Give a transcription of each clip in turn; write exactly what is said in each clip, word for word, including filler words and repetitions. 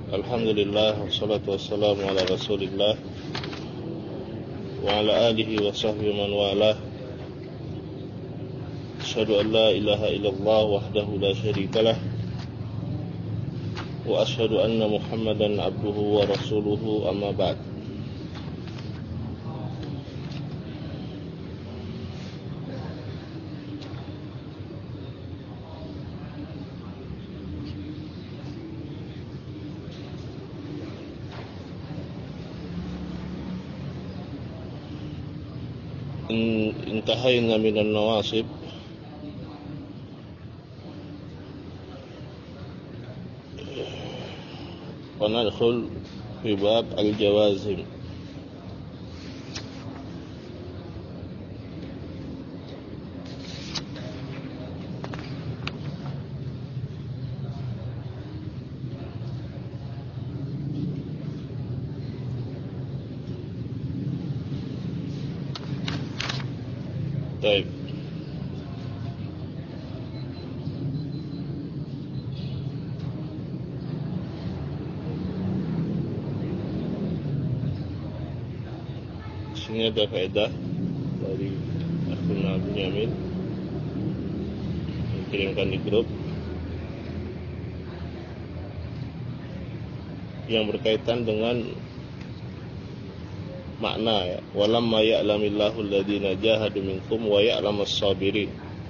Alhamdulillah, wassalatu wassalamu ala rasulillah wa ala alihi wa sahbihi man walah. Asyhadu an la ilaha illallah wahdahu la syarikalah wa asyhadu anna Muhammadan abduhu wa rasuluhu, amma ba'd. Intahayna minan nawasib wa nadkhul fi bab al-jawazim. Baik. Sini ada faedah dari akun Abu Yamin dikirimkan di grup yang berkaitan dengan makna, ya, walamma ya'lamillahu alladhina jahadu minkum wa ya'lamas sabirin.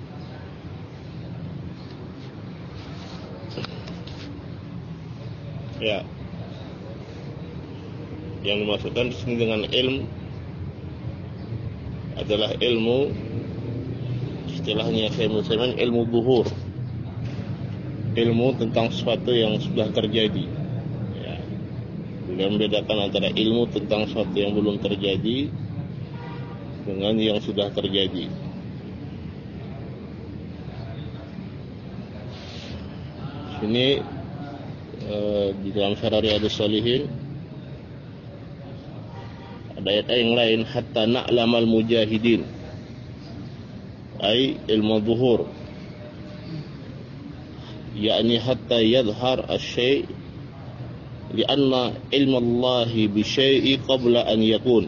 Ya, yang dimaksudkan di sini dengan ilmu adalah ilmu, istilahnya saya mengucapkan ilmu zuhur, ilmu tentang sesuatu yang sudah terjadi. Yang membedakan antara ilmu tentang sesuatu yang belum terjadi dengan yang sudah terjadi. Ini eh, di dalam Syarah Riyadhus Shalihin ada ayat yang lain, hatta na'lamal mujahidin, ay ilmu zuhur, yakni hatta yadhhar asy-syai' lianna ilmu Allahi bisyai'i qabla an yakun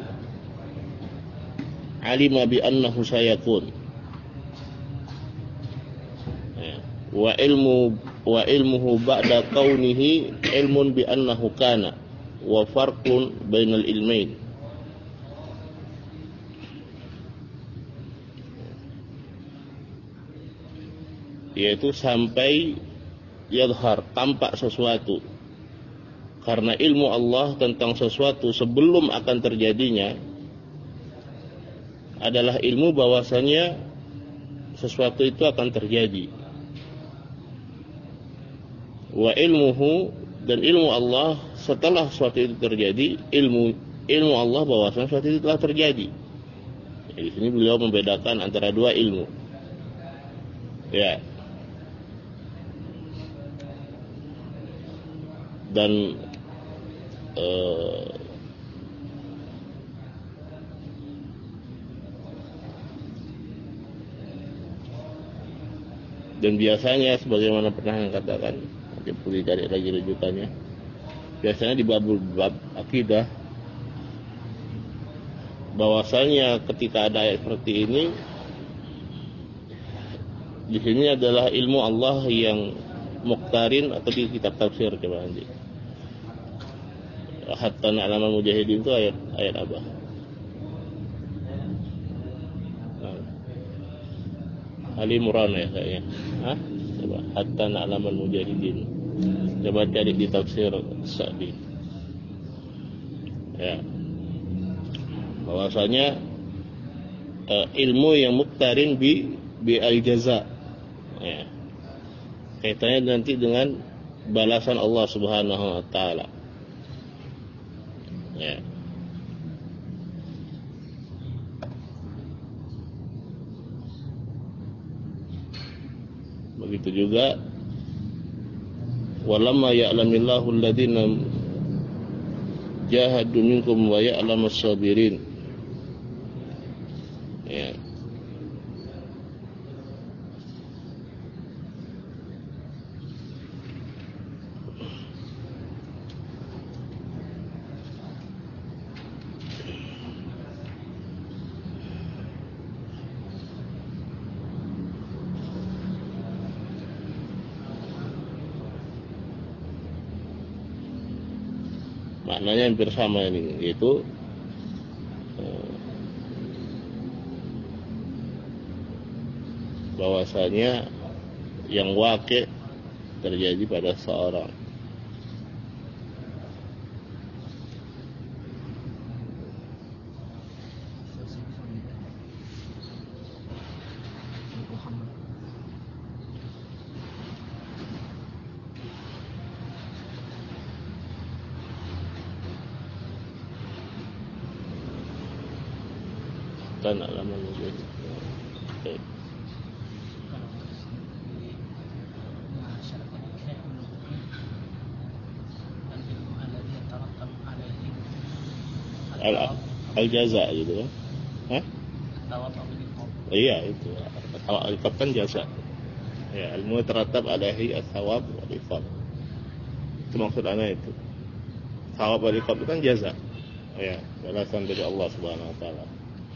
alima bi annahu sayakun, wa ilmu wa ilmuhu ba'da kaunihi ilmun bi annahu kana, wa farqun bainal ilmain. Yaitu sampai yadhar, tampak sesuatu. Karena ilmu Allah tentang sesuatu sebelum akan terjadinya adalah ilmu bahwasanya sesuatu itu akan terjadi. Wa ilmuhu, dan ilmu Allah setelah sesuatu itu terjadi, ilmu ilmu Allah bahwasanya sesuatu itu telah terjadi. Jadi di sini beliau membedakan antara dua ilmu. Ya. Dan Uh, dan biasanya sebagaimana pernah yang katakan, nanti perlu dicari lagi rujukannya, biasanya di bab bab akidah bahwasanya ketika ada ayat seperti ini, di sini adalah ilmu Allah yang muqtarin, atau di kitab tafsir coba nanti. Hatta na'lamal mujahidin itu ayat ayat apa? Nah. Ali Imran ya kayaknya. Hah? Coba hatta na'lamal mujahidin. Coba cari di tafsir Sa'di. Ya. Bahwasanya uh, ilmu yang muqtarin bi bi al-jaza. Ya. Kaitannya nanti dengan balasan Allah Subhanahu wa taala. Ya. Begitu juga walamma ya'lamillahu alladhina jahadu minkum wa ya'lamas sabirin. Ya. maknanya hampir sama ini, yaitu eh, bahwasanya yang wakil terjadi pada seorang. Dan alaman menjadi okay. Al al jaza gitu kan? Hah? Iya itu. Al-iqab kan jaza. Ya, ilmu teratab alaihi as-sawab wal iqab. Itu maksud ana itu. Sawab wal iqab itu kan jaza. Ya, balasan dari Allah Subhanahu wa taala.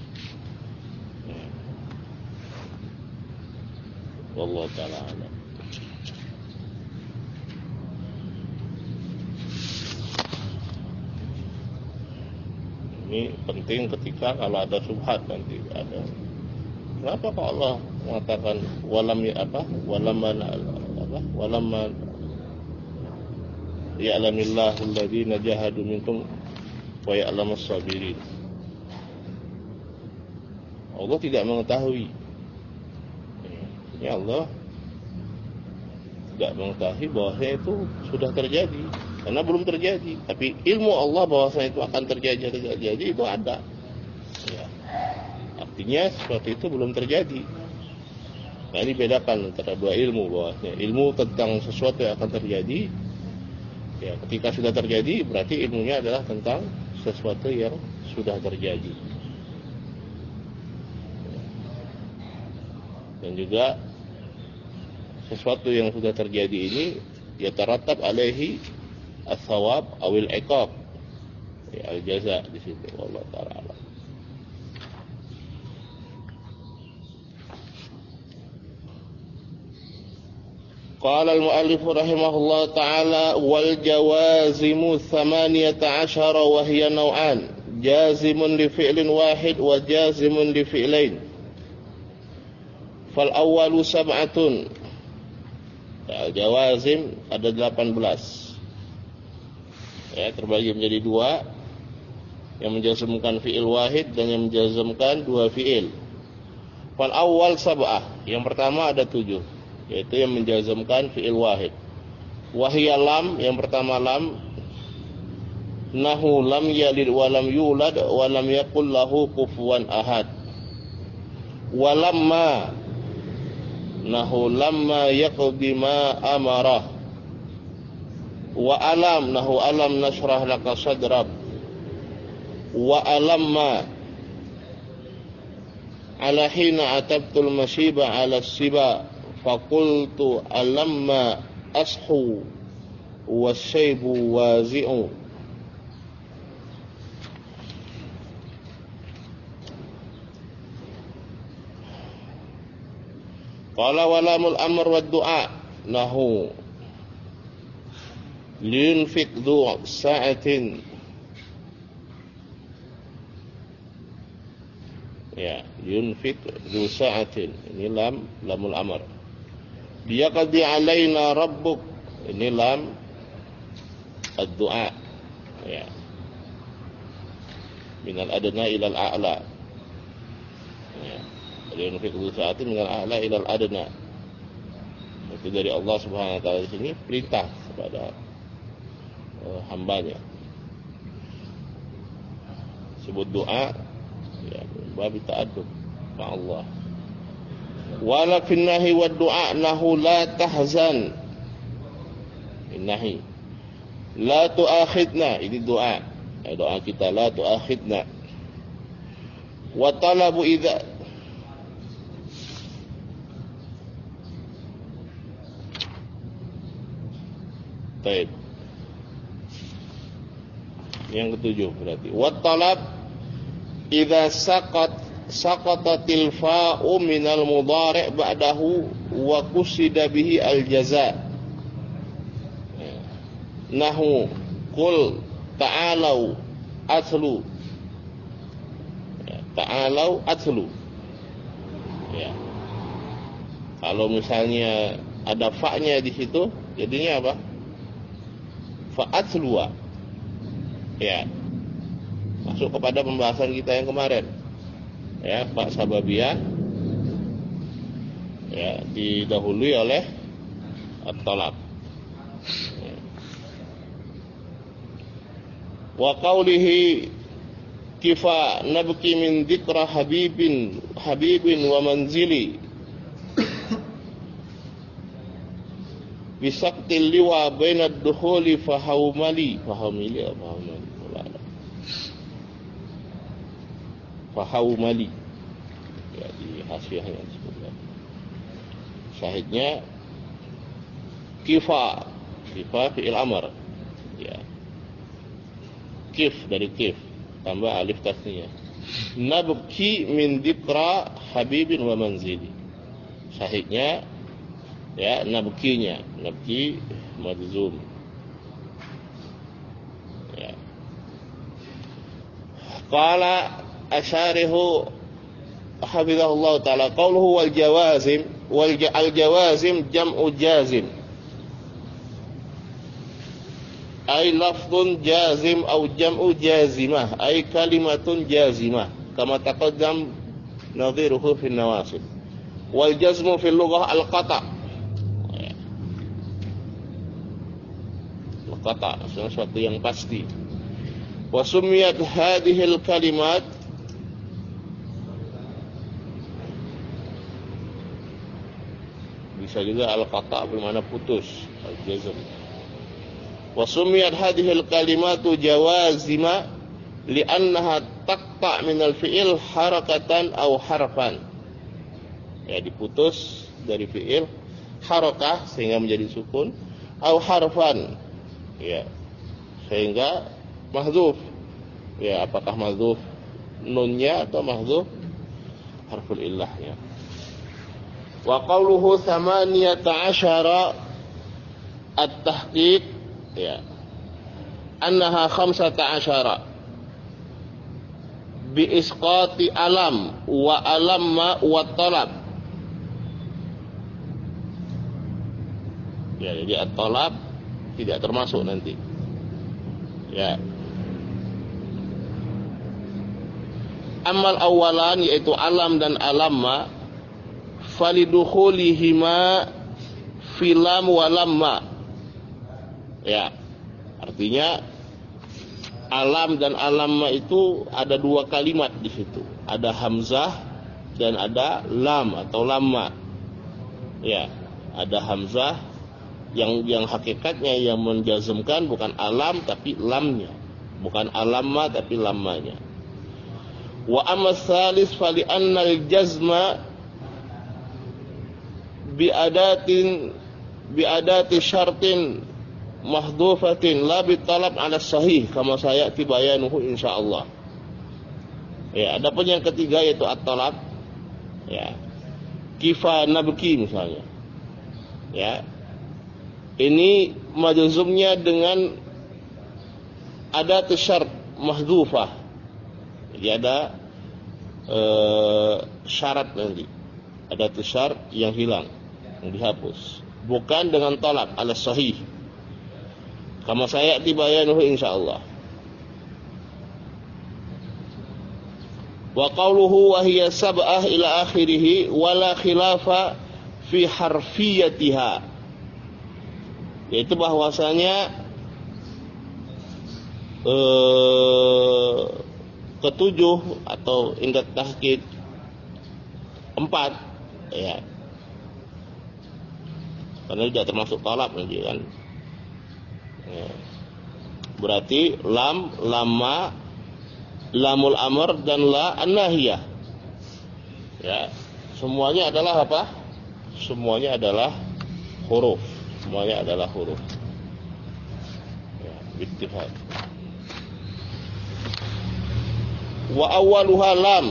Wallahu ta'ala alam. Ini penting ketika kalau ada subhat nanti ada. Kenapa kok Allah mengatakan walam ya apa? Walamman apa? Walamman ya'lamillahu alladziina jahadu minkum wa ya'lamus sabirin. Allah tidak mengetahui. Ya Allah tidak mengetahui bahwasanya itu sudah terjadi karena belum terjadi, tapi ilmu Allah bahwasanya itu akan terjadi terjadi itu ada. Ya. Artinya seperti itu belum terjadi. Nah ini bedakan antara dua ilmu, bahwasanya ilmu tentang sesuatu yang akan terjadi. Ya, ketika sudah terjadi berarti ilmunya adalah tentang sesuatu yang sudah terjadi. Dan juga sesuatu yang sudah terjadi ini ya taratab alaihi as-sawab awil iqab, ya al-jaza di situ. Wallahu ta'ala. Qala al-mu'allif rahimahullah ta'ala wal jawazimu thamaniyata ashara wa hiya naw'an jazimun li fi'lin wahid wa jazimun li fi'lain. Fal awwalu sab'atun. Al-jawazim ada delapan belas. Ya, terbagi menjadi dua, yang menjazmkan fi'il wahid dan yang menjazmkan dua fi'il. Fal awal sab'ah, yang pertama ada tujuh, yaitu yang menjazmkan fi'il wahid. Wahiyya lam, yang pertama lam. Nahu lam yalid wa lam yulad wa lam yakul lahu kufuwan ahad. Walamma, nahu lamma yaqdi ma amarah. Wa alam, nahu alam nashrah laka sadrak. Wa alamma, ala hina atabtul masyiba ala siba faqultu alamma ashu wasyaibu wazi'u. Qala walamul amr wad du'a nahu linfiq du sa'atin. Ya, yunfiq du sa'atin. Ini lam lamul amr. Liyaqdi alaina rabbuk. Ini lam ad-du'a. Ya. Minal adna ilal a'la. Ya. Yunfiq du sa'atin minal a'la ilal adna. Itu dari Allah Subhanahu wa taala di sini perintah kepada uh, hambanya. Sebut doa ya bab ta'addub ma Allah. Wala fin nahi wad du'a nahu la tahzan. Innahi la tu'akhidna, ini doa. Ya, doa kita la tu'akhidna. Wa talabu idza Baik. Yang ketujuh berarti wa talab idza saqat saqatatil fa'u minal mudhari' ba'dahu wa qusida bihi al jaza. Nahu qul ta'alau atlu. Ya, ta'alau atlu. Ya. Kalau misalnya ada fa-nya di situ, jadinya apa? Fa'atlua. Ya. Masuk kepada pembahasan kita yang kemarin. Ya, fa sababiyah ya didahului oleh at-talab. Ya. Wa qawlihi kifa nabki min dzikra habibin habibin wa manzili bisaktil liwa bainad dukhuli fahaumali fahaumili apa fahaumali fahaumali ya di hasyiahnya disebutkan syahidnya kifa kifa fi'il amr ya kif dari kif tambah alif tasniyah nabki min dzikra habibin wa manzili syahidnya ya nabkinya nabki madzum ya qala asyarihu hafizahullah ta'ala qawluhu wal jawazim wal al jawazim jam'u jazim ay lafdun jazim au jam'u jazimah ay kalimatun jazimah kama taqaddam nadhiruhu fi nawasib wal jazmu fil lughah al qata' al qata' sesuatu yang pasti wa sumiyat hadhil kalimat bisa juga al-qata' bermakna putus al-jazm wa sumiyat hadhil kalimatu jawazima li'annaha taqta' min al-fi'il harakatan aw harfan ya diputus dari fi'il harakah sehingga menjadi sukun aw harfan ya sehingga mahdzuf ya apakah mahdzuf nunnya atau mahdzuf harful illahnya. Wa qawluhu thamaniyata asyara at-tahqiq ya annaha khamsata asyara bi isqati alam wa alamma wa talab ya jadi at-talab tidak termasuk nanti ya amal awalan yaitu alam dan alamma falidukhulihima filam walamma ya artinya alam dan alamma itu ada dua kalimat di situ ada hamzah dan ada lam atau lamma ya ada hamzah yang yang hakikatnya yang menjazmkan bukan alam tapi lamnya bukan alamma tapi lammanya wa amma tsalis fali annal jazma biadatin biadati syartin mahdhufatin la bitalab ala sahih kama sayati bayanuhu insyaallah. Ya, adapun yang ketiga yaitu at-talab. Ya. Kifa nabki misalnya. Ya. Ini majzumnya dengan adat syart mahdhufah. Jadi ada eh, syarat nanti. Adat syart yang hilang. Yang dihapus bukan dengan talab ala sahih kama saya dibayanuhu insyaallah wa qawluhu wa hiya sab'ah ila akhirih wala khilafa fi harfiyatiha yaitu bahwasanya eh, ketujuh atau ingat tahqiq empat ya karena tidak termasuk talab nanti kan ya. Berarti lam, lamma, lamul amr dan la an-nahiyah ya semuanya adalah apa? Semuanya adalah huruf semuanya adalah huruf ya bittifaq wa awwaluha lam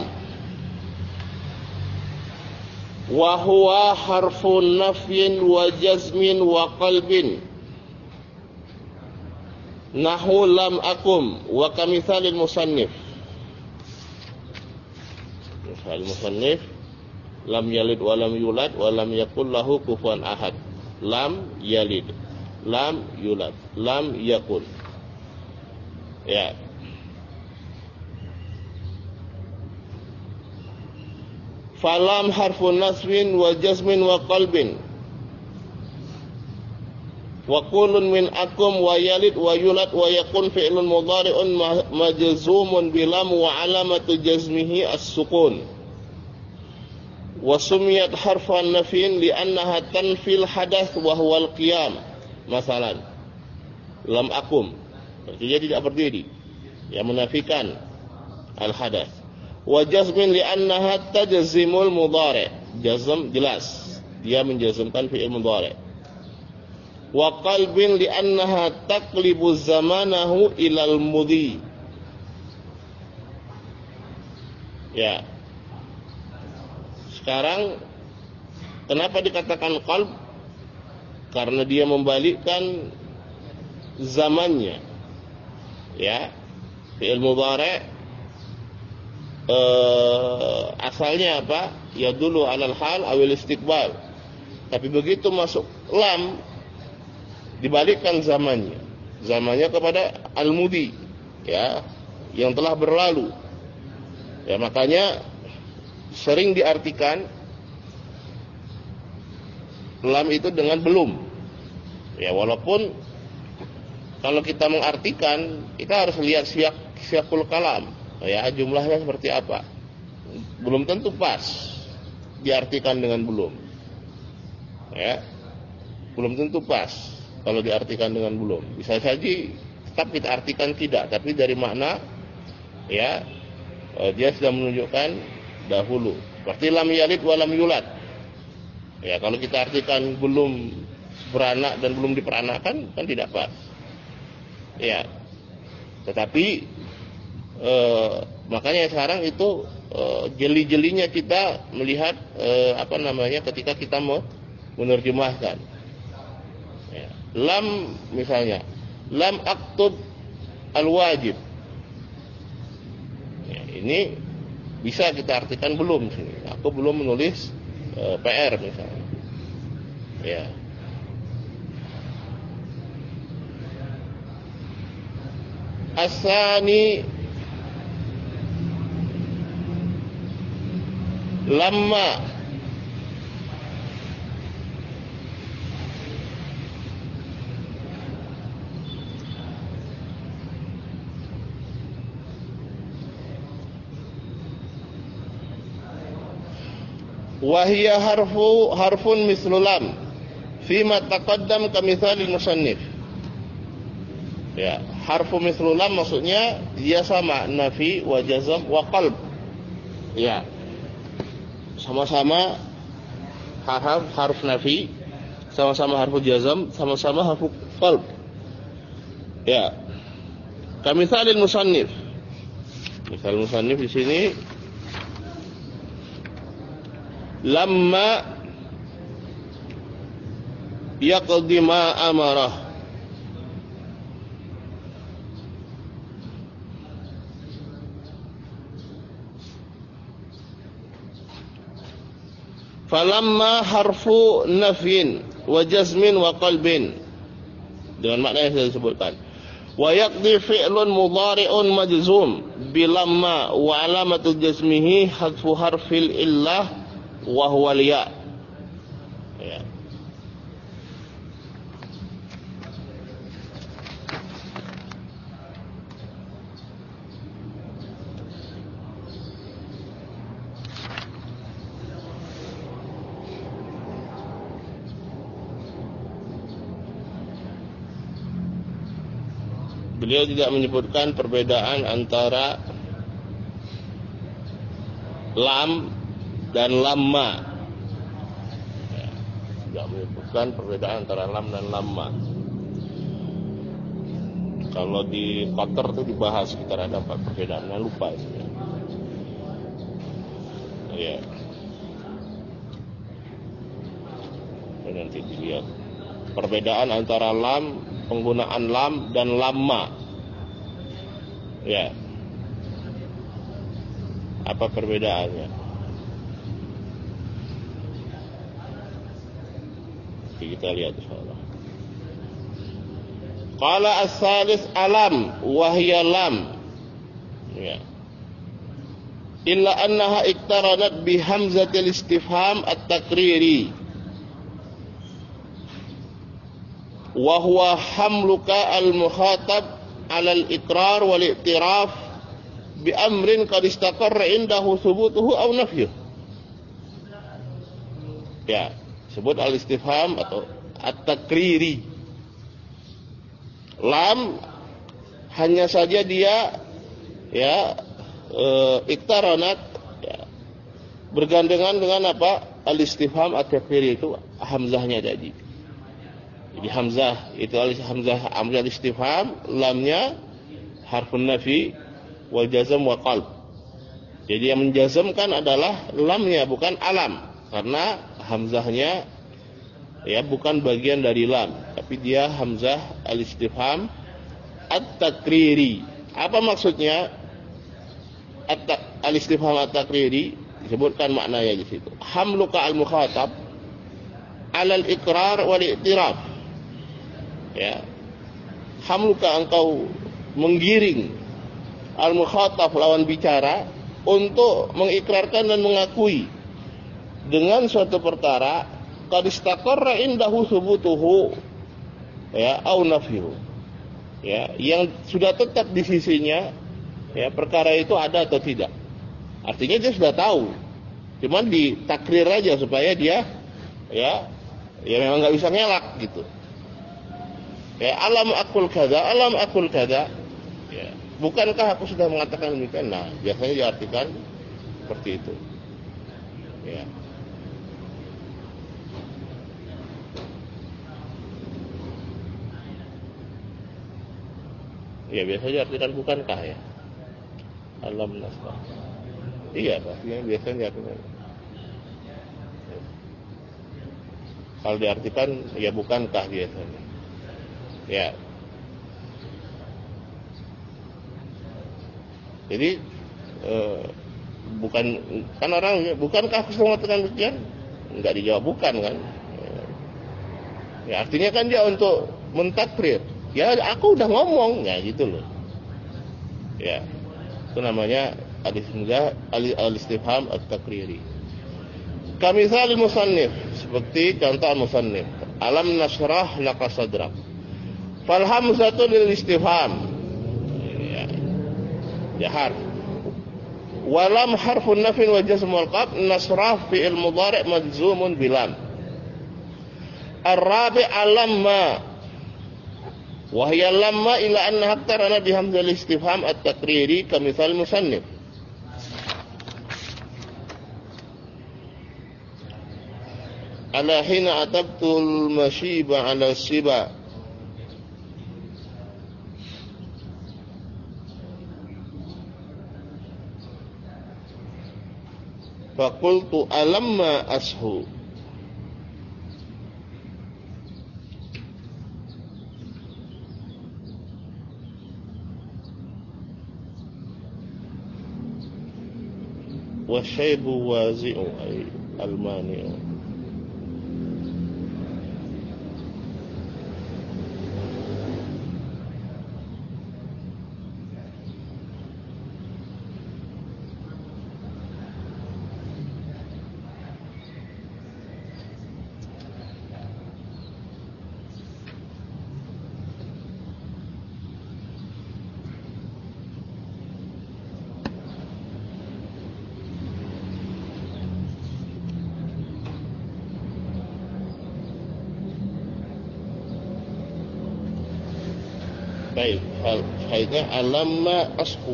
wa huwa harfun nafyin wa jazmin wa qalbin Nahu lam akum wa kamithalil musannif. Misal musannif lam yalid wa lam yulad wa lam yakul lahu kufuwan ahad. Lam yalid, lam yulad, lam yakul. Ya. Falam harfun nasbin wa jazmin wa qalbin. Wa qulun min akum wa yalid wa yulad wa yakun fi'lun mudhari'un majzumun bilam wa alamatu jazmihi as-sukun. Wa sumiyat harfan nafin li'annaha tanfil hadath wa huwa al-qiyam. Masalan, lam akum, dia tidak berdiri, yang menafikan al-hadath. Wa jazmin li'annaha tajzimul mudhari', jazm jelas, dia menjazmkan fi'il mudhari'. Wa qalbin li'annaha taqlibu zamanahu ilal mudhi. Ya. Sekarang kenapa dikatakan qalb? Karena dia membalikkan zamannya. Ya. Fi'il mudhari' eh, asalnya apa? Ya dulu alal hal awil istiqbal. Tapi begitu masuk lam, dibalikkan zamannya, zamannya kepada al-mudi, ya, yang telah berlalu. Ya, makanya sering diartikan lam itu dengan belum. Ya, walaupun kalau kita mengartikan, kita harus lihat siyak siyakul kalam, ya, jumlahnya seperti apa. Belum tentu pas diartikan dengan belum. Ya, belum tentu pas. Kalau diartikan dengan belum, bisa saja tetap kita artikan tidak, tapi dari makna, ya, dia sudah menunjukkan dahulu. Seperti lam yalid wa lam yulad. Ya, kalau kita artikan belum beranak dan belum diperanakan, kan tidak pas. Ya, tetapi eh, makanya sekarang itu eh, jeli-jelinya kita melihat eh, apa namanya ketika kita mau menerjemahkan. Ya. Lam misalnya, lam aktub al-wajib. Ya, ini bisa kita artikan belum sini. Aku belum menulis e, P R misalnya. Ya. Asani lamma wahia harfu harfun mislu lam fima taqaddam kamithalil musannif. Ya, harfu mislu lam maksudnya dia sama nafi wa jazm wa qalb. Ya, sama-sama harf harf nafi, sama-sama harfu jazm, sama-sama harfu qalb. Ya, kamithalil musannif. Misal musannif di sini lamma yaqdi ma amarah. Falamma harfu nafyin wa jazmin wa qalbin, dengan makna yang saya sebutkan. Wa yaqdi fi'lun mudhari'un majzum bilamma wa alamatu jazmihi hadfu harfil illah wa huwa liya. Ya. Beliau tidak menyebutkan perbedaan antara lam dan lamma. Ya, tidak menyebutkan perbedaan antara lam dan lamma. Kalau di Qatar itu dibahas sekitar ada empat perbedaan, nah, lupa saya. Ya. Nanti dilihat. Perbedaan antara lam, penggunaan lam dan lamma. Ya. Apa perbedaannya? Kita lihat insyaallah. Qala as-salis alam wa hiya lam. Ya. Illa annaha iktaranat bi hamzatil istifham at-taqriri. Wa huwa hamluka al-mukhatab 'ala al-iqrar wal i'tiraf bi amrin qad istaqarra indahu thubutuhu aw nafyuhu. Ya, sebut al-istifham atau at-taqriri. Lam hanya saja dia ya e, iktaranat ya, bergandengan dengan apa? Al-istifham at-taqriri itu hamzahnya tadi. Jadi hamzah itu hamzah hamzah istifham, lamnya harfun nafi wal jazm wa qalb. Jadi yang menjazmkan adalah lamnya bukan alam, karena hamzahnya ya bukan bagian dari lam, tapi dia hamzah al-istifham at-taqriri. Apa maksudnya al-istifham at-taqriri? Disebutkan maknanya di situ. Hamluka al-mukhatab 'ala al-iqrar wal i'tiraf. Ya. Hamluka engkau menggiring al-mukhatab lawan bicara untuk mengikrarkan dan mengakui dengan suatu perkara qad istaqarra indahu thubutuhu ya au nafyuhu. Ya, yang sudah tetap di sisinya ya perkara itu ada atau tidak. Artinya dia sudah tahu. Cuman ditakrir aja supaya dia ya ya memang enggak bisa ngelak gitu. Ya, alam akul kada, alam akul kada. Ya, bukankah aku sudah mengatakan demikian? Nah, biasanya diartikan seperti itu. Ya. Ya, biasanya diartikan bukankah ya? Alam nasbah. Iya, pastinya biasanya diartikan. Ya. Kalau diartikan ya bukankah biasanya. Ya. Jadi eh, bukan kan orang bukankah aku sudah mengatakan demikian? Enggak dijawab bukan kan? Ya, artinya kan dia untuk mentakrir. Ya aku udah ngomong ya gitu loh. Ya. Itu namanya al-istifham at-taqriri. Kamitsal musannif, seperti contoh musannif. Alam nashrah laka sadrak. Fal hamzatu lil istifham. Ya. Ya harf. Walam harfun nafin wa jazm wal qab nasrah fi'il mudhari' majzumun bilam. Ar-rabi' alamma wa hiya lamma ila annaha aqtarana bi hamzal istifham at-taqriri kamithal musannif. Ala hina atabtul mashiba ala siba. Faqultu alamma ashu. Wasyaibu wazi'u ay almani'u. Baik, faedah alamma asku.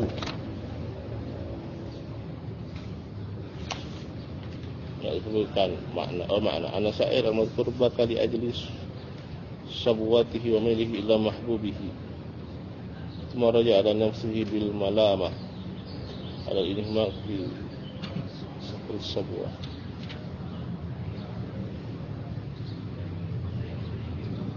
Ya, disebutkan makna oh makna ana sa'ir al-madhkur baka li ajlis sabwatihi wa milihi ila mahbubihi. Thumma raja ala nafsihi bil malamah ala inihmaq fi sakul sabwah.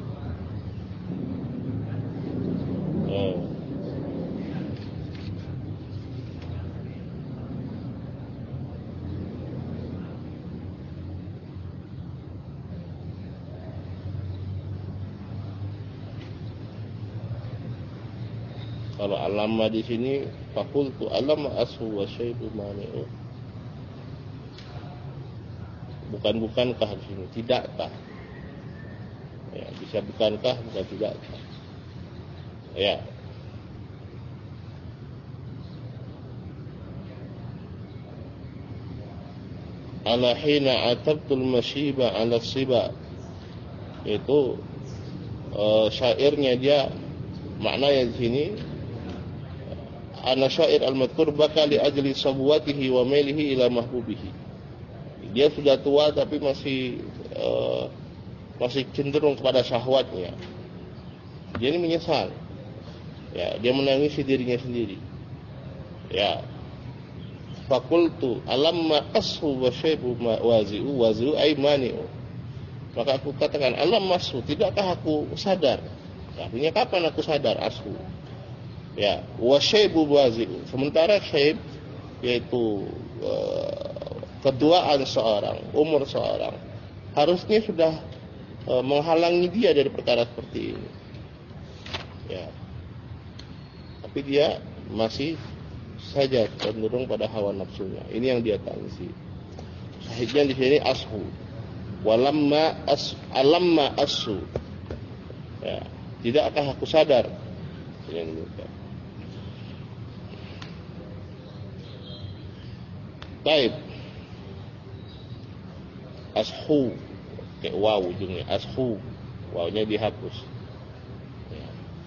Kalau alamma di sini fakultu alamma ashu wa syaibu mani'u. Bukan-bukankah di sini? Tidakkah? Ya, bisa bukankah, bukan tidakkah? Ya. Ala hina atabtul masyiba ala siba. Itu uh, syairnya dia, maknanya di sini ana syair al-madhkur baka li ajli sabwatihi wa mailihi ila mahbubihi. Dia sudah tua tapi masih uh, masih cenderung kepada syahwatnya. Dia ini menyesal. Ya, dia menangisi dirinya sendiri. Ya. Fakultu alamma ashu wa syaibu wazi'u wazi'u ay mani'u. Maka aku katakan alam masu, tidakkah aku sadar? Artinya kapan aku sadar ashu? Ya, wa syaibu wazi'u. Sementara syaib yaitu uh, ketuaan seorang, umur seorang, harusnya sudah uh, menghalangi dia dari perkara seperti ini. Ya. Tapi dia masih saja cenderung pada hawa nafsunya. Ini yang dia tangisi. Sahihnya di sini ashu. Walamma as alamma asu. Ya, tidakkah aku sadar? Yang demikian. Baik. Ashu, kayak waw ujungnya, ashu, wawnya dihapus. Ya.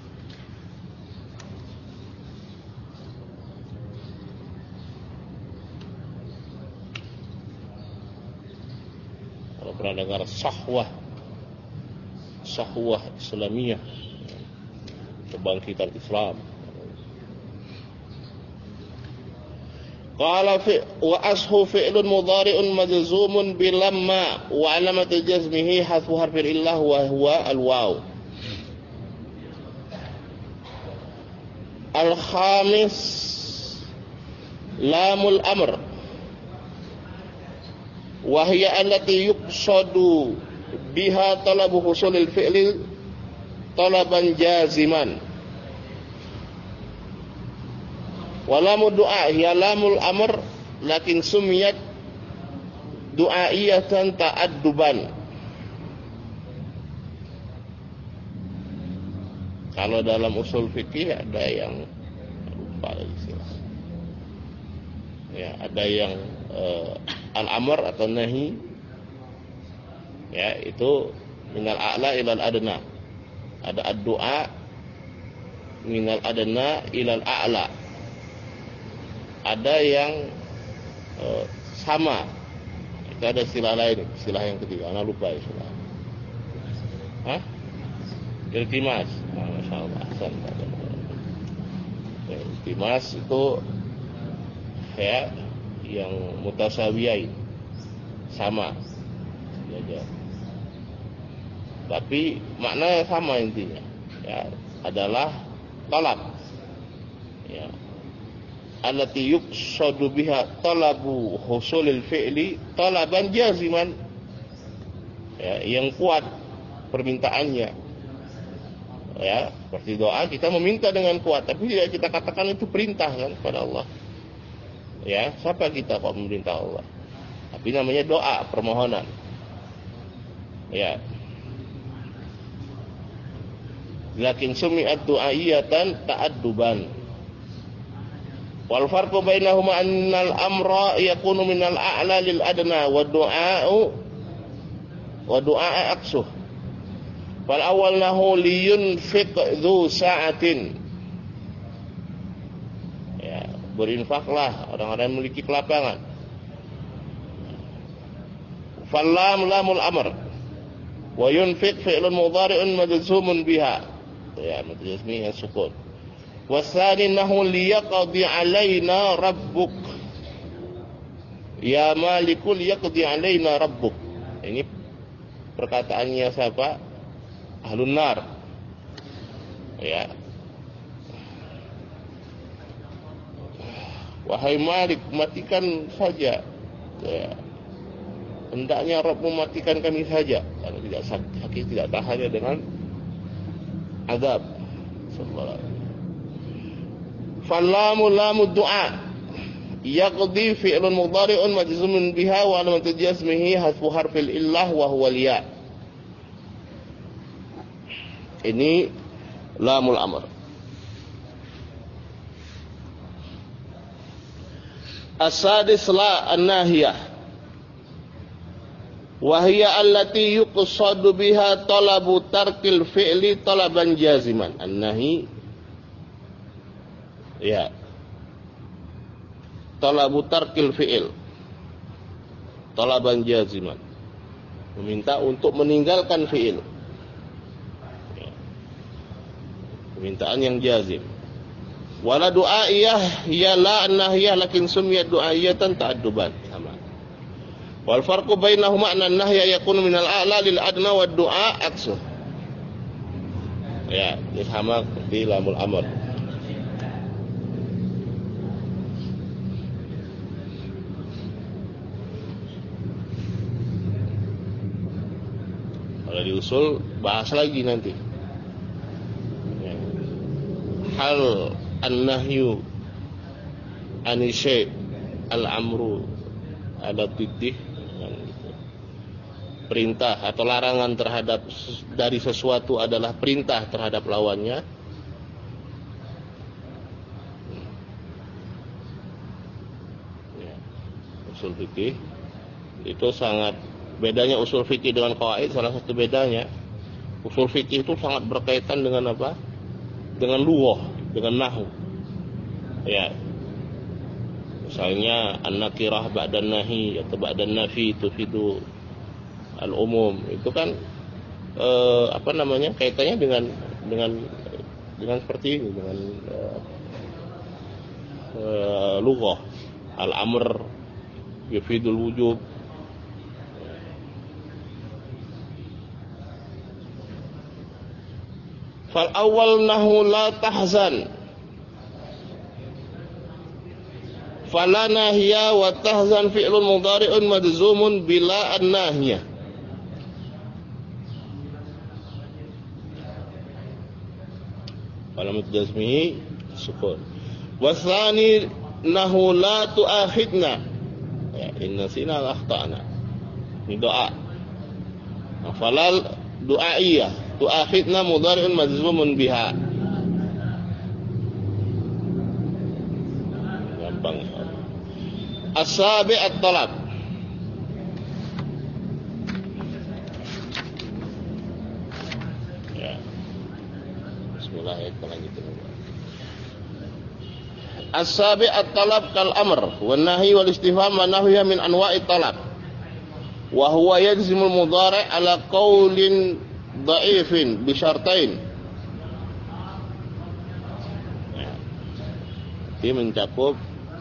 Kalau pernah dengar sahwah, sahwah Islamiyah, kebangkitan Islam. Qala fi wa ashu fi'lun mudhari'un majzumun bilamma wa 'alamatu jazmihi hasfu harfil illah wa huwa al-waw. Al-khamis lamul amr wa hiya allati yuqsadu biha talabu husulil fi'li talaban jaziman. Walamu doa ya lamul amr lakin sumiyat du'aiyatan ta'adduban. Kalau dalam usul fikih ada yang lupa istilah. Ya, ada yang uh, al-amr atau nahi. Ya, itu minal a'la ilal adna. Ada ad-du'a minal adna ilal a'la. Ada yang uh, sama. Itu ada istilah lain, istilah yang ketiga. Anak lupa istilah. Hah? Iltimas. Nah, Masya Allah. Ya, iltimas itu ya yang mutasawiyain, sama. Ya, tapi maknanya sama intinya. Ya, adalah talab. Ya. Allati yuqsadu biha talabu husulil fi'li talaban jaziman. Ya, yang kuat permintaannya. Ya, seperti doa kita meminta dengan kuat, tapi tidak kita katakan itu perintah kan kepada Allah. Ya, siapa kita kok memerintah Allah? Tapi namanya doa, permohonan. Ya. Lakin sumi'at du'aiyatan ta'adduban. Wal farqu bainahuma annal amra yakunu minal a'la lil adna wa du'a'u wa du'a aqsuh. Fal awwal nahu liyunfiq dzu sa'atin. Ya, berinfaklah orang-orang yang memiliki kelapangan. Fal lam lamul amr wa yunfiq fi'lun mudhari'un majzumun biha. Ya, majzumi sukun. Wasani nahu liyaqdi alaina rabbuk. Ya malikul yaqdi alaina rabbuk. Ini perkataannya siapa? Ahlun nar. Ya. Wahai Malik, matikan saja. Ya. Hendaknya Rabb mematikan kami saja. Karena tidak sakit, tidak tahan dengan azab. Sallallahu. Fallamu lamu du'a yaqdi fi'lun mudhari'un majzumun biha wa alamatu jazmihi hasfu harfil illah wa huwa ya. Ini lamul amr. As-sadis la an-nahiyah wa hiya allati yuqsadu biha talabu tarkil fi'li talaban jaziman. An-nahi ya talabu tarkil fi'il talaban jaziman, meminta untuk meninggalkan fi'il, ya. Permintaan yang jazim. Wala du'aiyah ya la nahiyah lakin sumiyat du'aiyatan ta'adduban, sama. Wal farqu bainahuma anna an-nahya yakunu min al-a'la lil adna wa du'a aksuh. Ya, ini sama seperti lamul amr. Kalau di usul bahas lagi nanti. Ya. Hal an-nahyu anisy al-amru ada titik perintah atau larangan terhadap dari sesuatu adalah perintah terhadap lawannya. Ya. Usul fikih itu sangat bedanya usul fikih dengan qawaid. Salah satu bedanya, usul fikih itu sangat berkaitan dengan apa? Dengan lughah, dengan nahwu. Ya. Misalnya an-nakirah ba'dan nahi atau ba'dan nafi tufidu al-umum. Itu kan eh, apa namanya? Kaitannya dengan dengan dengan seperti ini, dengan eh, eh, lughah. Al-amr yufidul wujub. Fal awal nahu la tahzan fala nahiya wa tahzan fi'lun mudhari'un majzumun bila an-nahiyah. Alamat jazmihi sukun. Wasani nahu la tu'akhidna, ya, inna sina akhtana. Ini doa. Falal du'aiyah tu'akhidna mudhari'un majzumun biha. Gampang. As-sabi' at-talab. Ya. Bismillah, kita lanjutin. As-sabi' at-talab kal amr wan nahi wal istifham wa nahwiha min anwa'i talab. Wa huwa yajzimul mudhari' ala qawlin dhaifin bi syartain. Ya. Ini mencakup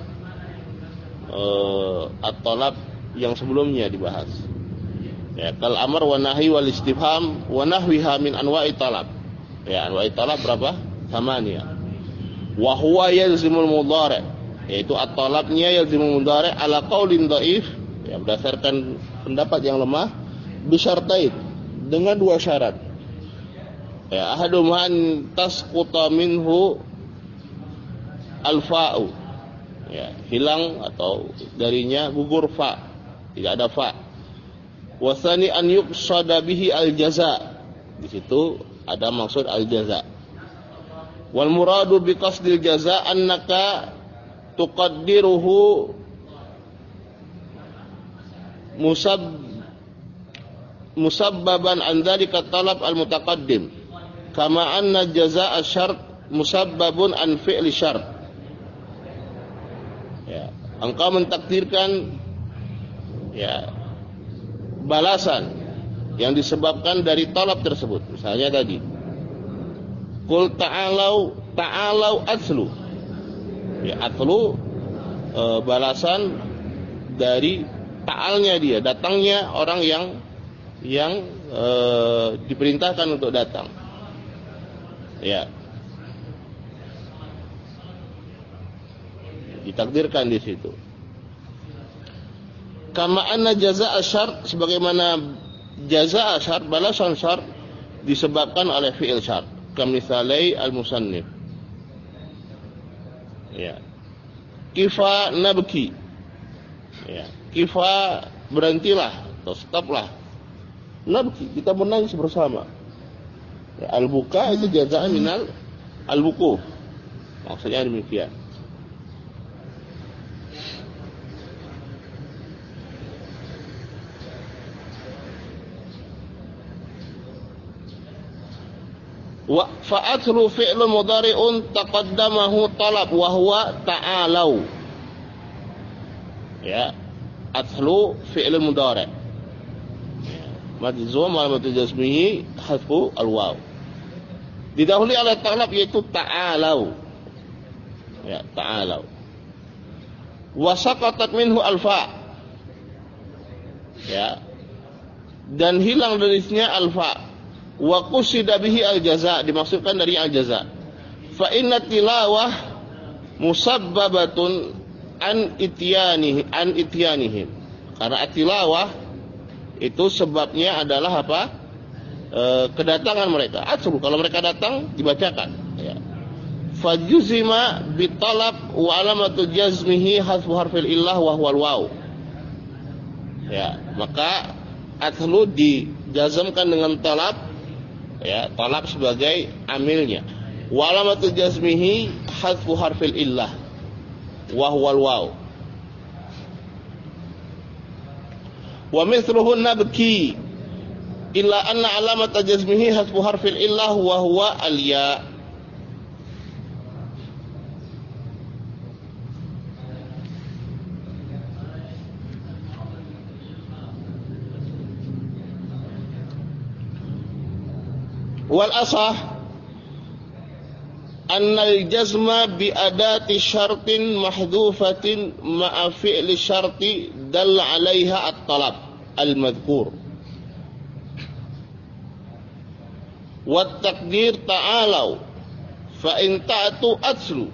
uh, at-talab yang sebelumnya dibahas. Ya, kal amr wa nahi wal istifham wa nahwiha min anwa'i talab. Ya, anwa'i talab berapa? Thamaniyah. Wa huwa yalzimul mudhari', yaitu at-talabnya yalzimul mudhari' ala qaulin dhaif, ya, berdasarkan pendapat yang lemah, bi syartain, dengan dua syarat. Ya, ahaduhuma an tasquta minhu al-fa'u. Ya, hilang atau darinya gugur fa, tidak ada fa. Wasani an yuqsada bihi al-jaza. Di situ ada maksud al-jaza. Wal muradu bi qasdil jaza annaka tuqaddiruhu musab musabbaban an dzalika talab al mutaqaddim kama anna jazaa syart musabbabun an fi'li syart. Ya, engkau mentakdirkan, ya, balasan yang disebabkan dari talab tersebut. Misalnya tadi qul ta'alau ta'alau atslu. Ya, atslu e, balasan dari ta'alnya dia, datangnya orang yang yang e, diperintahkan untuk datang. Ya. Ditakdirkan di situ. Kama anna jazaa syart, sebagaimana jazaa syart, balasan syart disebabkan oleh fi'il syart. Kamisalai al-musannif. Ya. Kifa nabki. Ya. Kifa berhentilah atau stoplah. Nabki, kita menangis bersama. Ya, al-buka itu jazaan minal al-buku. Maksudnya demikian. Wa fa'athlu fi'lun mudhari'un taqaddamahu talab wa huwa ta'alau. Ya, athlu fi'lun mudhari'. Majzum wa alamatu jazmihi hadfu al-waw. Didahului oleh talab yaitu ta'alau. Ya, ta'alau. Wa saqatat minhu al-fa'. Ya. Dan hilang dari isinya al-fa'. Wa qusida bihi al-jaza', dimaksudkan dari al-jaza'. Fa inna tilawah musabbabatun an ityanihi an ityanihim. Karena at-tilawah itu sebabnya adalah apa? E, kedatangan mereka. Asru, kalau mereka datang dibacakan. Ya. Fajuzima bitalab wa alamatu jazmihi hasfu harfil illah wa huwal waw. Ya, maka aslu dijazamkan dengan talab. Ya, talab sebagai amilnya. Wa alamatu jazmihi hasfu harfil illah wa huwal waw. Wa mithluhu nabki illa anna alamat jazmihi hasbu harfil illah wa huwa al-ya. Wal asah anna al-jazma bi adati syartin mahdhufatin ma'a fi'li syarti dalla 'alaiha at-talab al-madhkur wa taqdir ta'alau fa in ta'tu atslu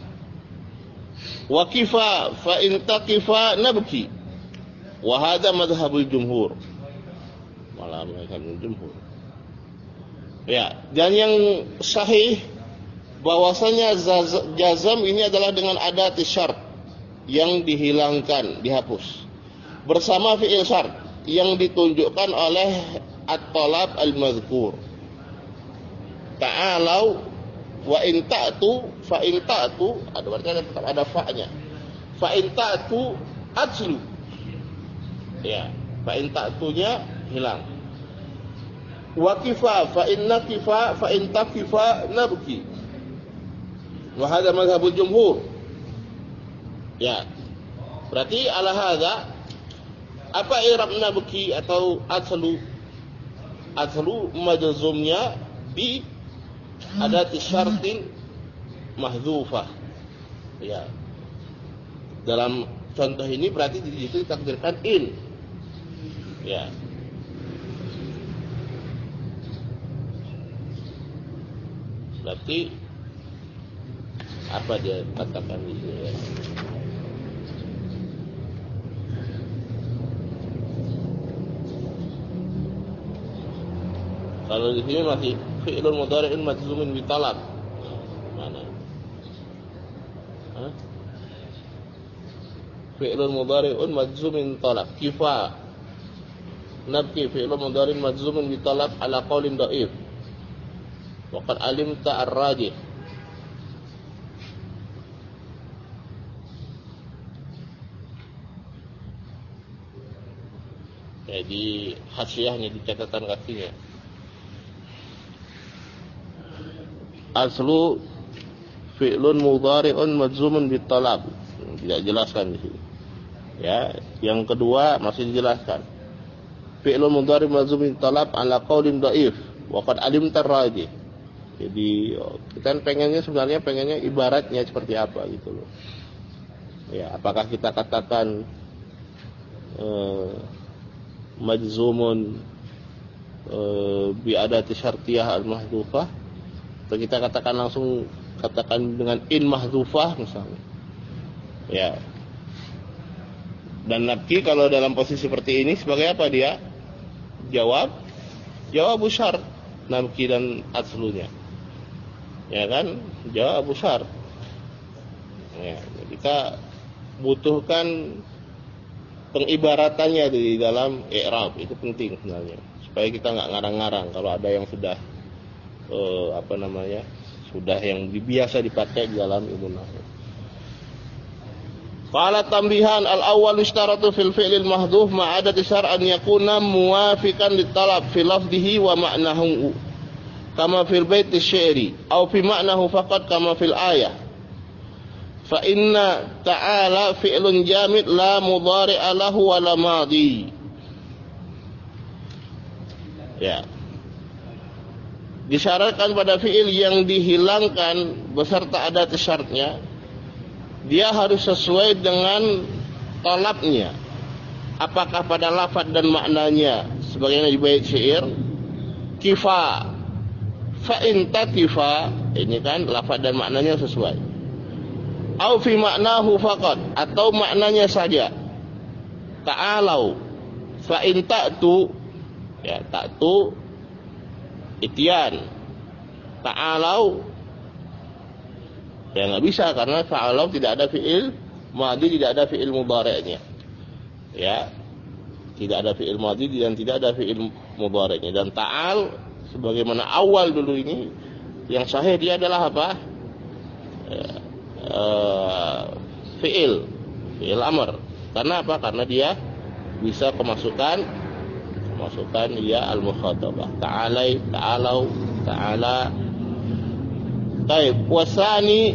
wa kifa fa in taqifa nabki wa hadha madhhabul jumhur. Malah madhhabul jumhur. Ya, dan yang sahih bahwasanya jazam ini adalah dengan adat syart yang dihilangkan, dihapus bersama fi'il syart yang ditunjukkan oleh at-talab al-madhkur. Ta'alau wa in ta'tu fa in ta'tu, ada berarti ada tetap ada fa-nya. Fa in ta'tu atslu. Ya, fa in ta'tunya hilang. Wa kifa fa inna kifa fa in takifa nabki. Wa hadha madhhabul jumhur. Ya. Berarti ala hadha apa i'rab nabki atau atslu? Atslu majzumnya bi adati syartin mahdzufah. Ya. Dalam contoh ini berarti di situ ditakdirkan in. Ya. Berarti apa dia katakan di sini ya? Kalau di sini masih fi'lun mudhari'un majzumin bi talab. Mana? Hah? Fi'lun mudhari'un majzumin talab. Kifa nabki fi'lun mudhari'un majzumin bi talab ala qaulin dhaif. Waqad alimta ar-rajih. Jadi hasyiahnya di catatan kakinya. Aslu fi'lun mudhari'un majzumun bitalab. Tidak jelaskan di sini. Ya, yang kedua masih dijelaskan. Fi'lun mudhari'un majzumun bitalab ala qaulin dhaif. Waqad alimta ar-rajih. Jadi kita pengennya sebenarnya pengennya ibaratnya seperti apa gitu loh. Ya, apakah kita katakan eh, majzumun eh, bi adati syartiyah al-mahdhufah atau kita katakan langsung katakan dengan in mahdhufah misalnya. Ya. Dan nabki kalau dalam posisi seperti ini sebagai apa dia? Jawab jawab syart nabki dan aslunya. Ya kan? Jawab syart. Ya, kita butuhkan pengibaratannya di dalam i'rab, itu penting sebenarnya, supaya kita nggak ngarang-ngarang kalau ada yang sudah eh, apa namanya sudah yang biasa dipakai di dalam ilmu nahwu. Qala tambihan al-awwal ishtaratu fil fi'lil mahdhuf ma'adati syar'an yakuna muwafiqan litalab fi lafdhihi wa ma'nahu kama fil bait asy-syi'ri aw fi ma'nahu faqat kama fil ayah. Fa inna ta'ala fi'lun jamid la mudhari'a lahu wa la madhi. Ya. Disyaratkan pada fi'il yang dihilangkan beserta adat syaratnya, dia harus sesuai dengan talabnya. Apakah pada lafaz dan maknanya sebagaimana di bait syair kifa fa in tatifa, ini kan lafaz dan maknanya sesuai. Au fi maknahu faqat, atau maknanya saja. Ta'alau fa in ta'tu, ya ta'tu ityan. Ta'alau ya nggak bisa, karena ta'alau tidak ada fi'il madhi, tidak ada fi'il mudhari'nya. Ya, tidak ada fi'il madhi dan tidak ada fi'il mudhari'nya. Dan ta'al sebagaimana awal dulu ini yang sahih dia adalah apa? Ya, uh, fi'il, fi'il amr. Karena apa? Karena dia bisa kemasukan kemasukan dia al-mukhatabah. Ta'alai, ta'alau, ta'ala. Baik, wasani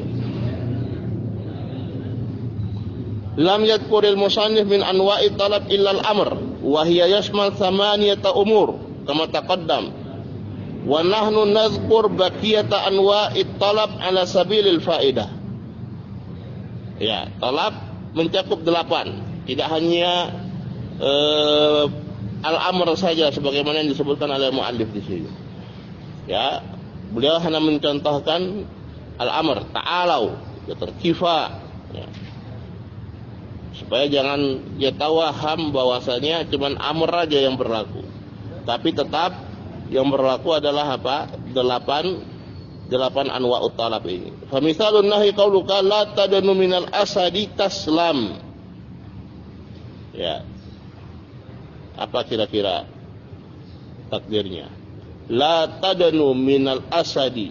lam yadhkuril musannif min anwa'i talab illa al-amr wa hiya yashmal thamaniyata umur kama taqaddam wa nahnu nadhkur baqiyata anwa'i talab ala sabilil faidah. Ya, talab mencakup delapan, tidak hanya uh, al-amr saja sebagaimana yang disebutkan oleh muallif di sini. Ya, beliau hanya mencontohkan al-amr, ta'alau, kifa, ya. Supaya jangan dia tawaham bahwasanya cuman amr aja yang berlaku. Tapi tetap yang berlaku adalah apa? Delapan delapan anwa'ut talab ini. Fa misalun nahi qauluka la tadanu minal asadi taslam. Ya. Apa kira-kira takdirnya? La tadanu minal asadi,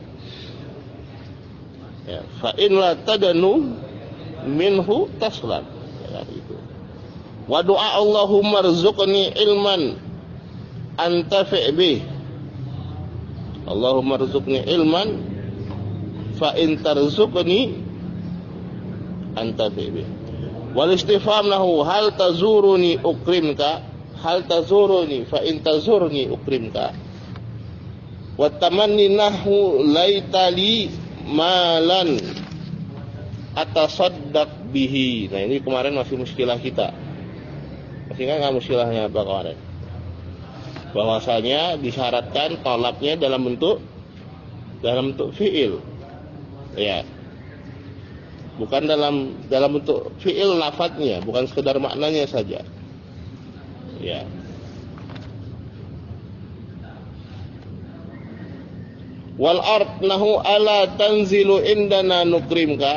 ya, fa in la tadanu minhu taslam, ya, itu. Wa du'a Allahumma rzuqni ilman antafi' bih, Allahumma rzuqni ilman fa in tarzuqni antafi' bih. Wal istifham lahu hal tazuruni ukrimka, hal tazuruni fa in tazurni ukrimka. Wa tamanni nahu laitali malan atasaddaq bihi. Nah, ini kemarin masih muskilah kita. Masih kan enggak muskilahnya apa kemarin? Bahwasanya disyaratkan talabnya dalam bentuk dalam bentuk fi'il. Ya. Bukan dalam dalam bentuk fi'il lafadznya, bukan sekedar maknanya saja. Ya. Wal ard nahu ala tanzilu indana nukrimka.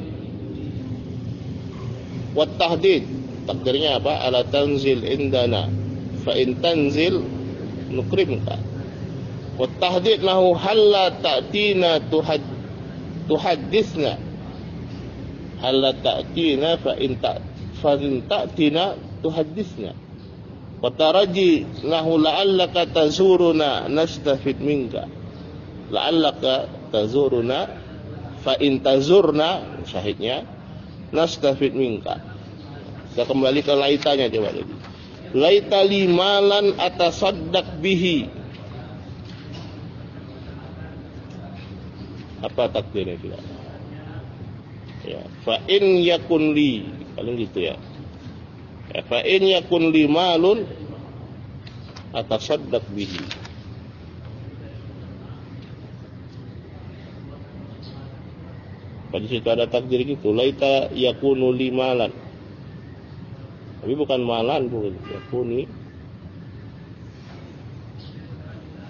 Wat tahdid, takdirnya apa? Ala tanzil indana fa in tanzil nukrimka. Wat tahdid nahu halla ta'tina tuhad tuhaddisna. Halla ta'tina fa in ta fa in ta'tina tuhaddisna. Wat taraji nahu la'allaka tazuruna nastafid minka. La'allaka tazuruna fa in tazurna, syahidnya nastafid minka. Kita kembali ke laitanya coba lagi. Laita limalan atasaddaq bihi. Apa takdirnya kita? Ya, fa in yakun li, paling gitu ya. Ya, fa in yakun li malun atasaddaq bihi. Pada situ ada takdir gitu, laita yakunu limalan. Tapi bukan malan, bukan yakuni.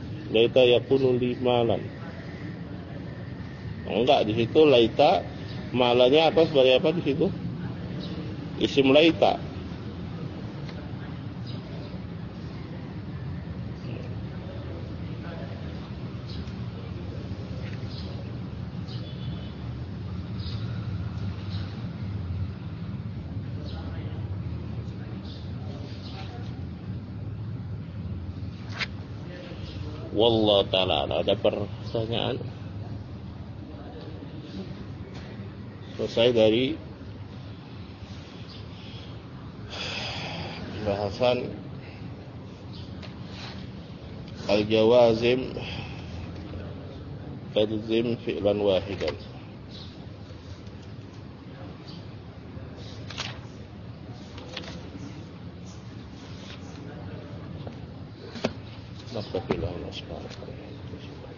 Laita yakunu limalan. Oh, enggak, di situ laita Malanya atas sebagai apa di situ? Isim laita. Wallahu ta'ala. Ada pertanyaan? Selesai dari bahasan al-jawazim tadzim fi'lan wahidan. Nastaghfirullah subhanahu wa ta'ala.